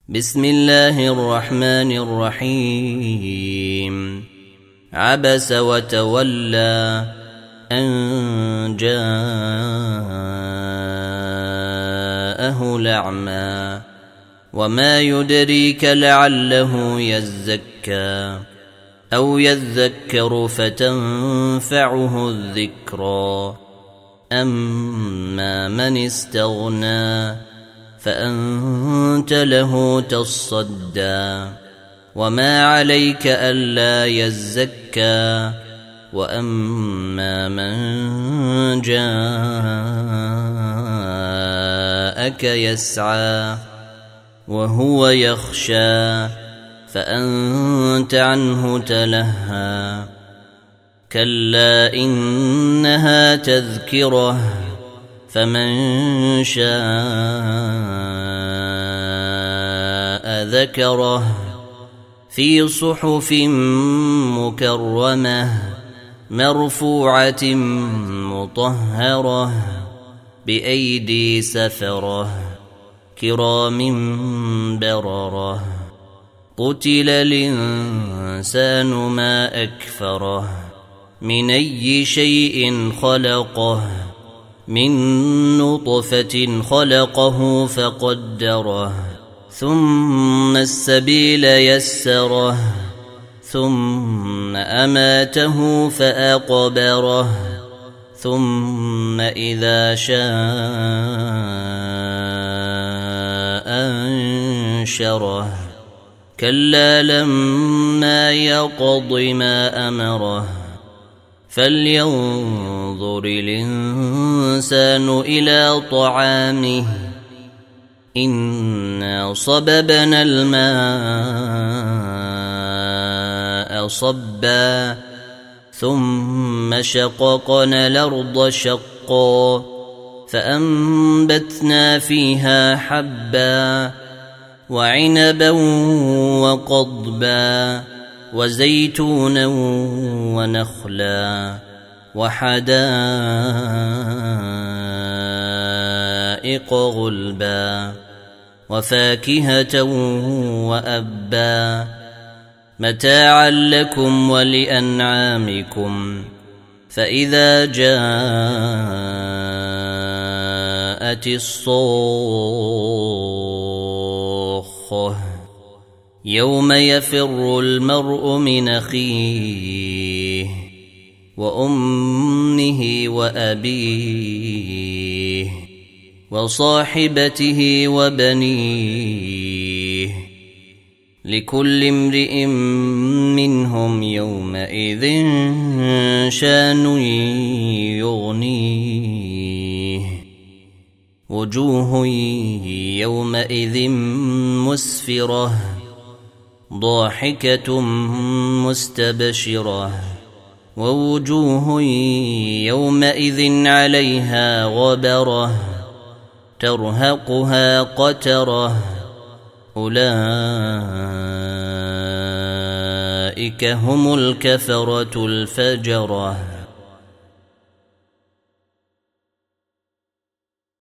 بسم الله الرحمن الرحيم عبس وتولى أن جاءه الأعمى وما يدريك لعله يزكى أو يذكر فتنفعه الذكرى أما من استغنى فأنت له تصدى وما عليك ألا يزكى وأما من جاءك يسعى وهو يخشى فأنت عنه تلهى كلا إنها تذكرة فمن شاء ذكره في صحف مكرمة مرفوعة مطهرة بأيدي سفرة كرام بررة قتل الإنسان ما أكفره من أي شيء خلقه من نطفة خلقه فقدره ثم السبيل يسره ثم أماته فأقبره ثم إذا شاء أنشره كلا لما يقض ما أمره فلينظر الإنسان إلى طعامه إنا صببنا الماء صبا ثم شققنا الأرض شقا فأنبتنا فيها حبا وعنبا وقضبا وزيتونا ونخلا وحدائق غلبا وفاكهة وأبا متاعا لكم ولأنعامكم فإذا جاءت الصاخة يوم يفر المرء من أخيه وأمه وأبيه وصاحبته وبنيه لكل امرئ منهم يومئذ شان يغنيه وجوه يومئذ مسفرة ضاحكة مستبشرة ووجوه يومئذ عليها غبرة ترهقها قترة أولئك هم الكفرة الفجرة.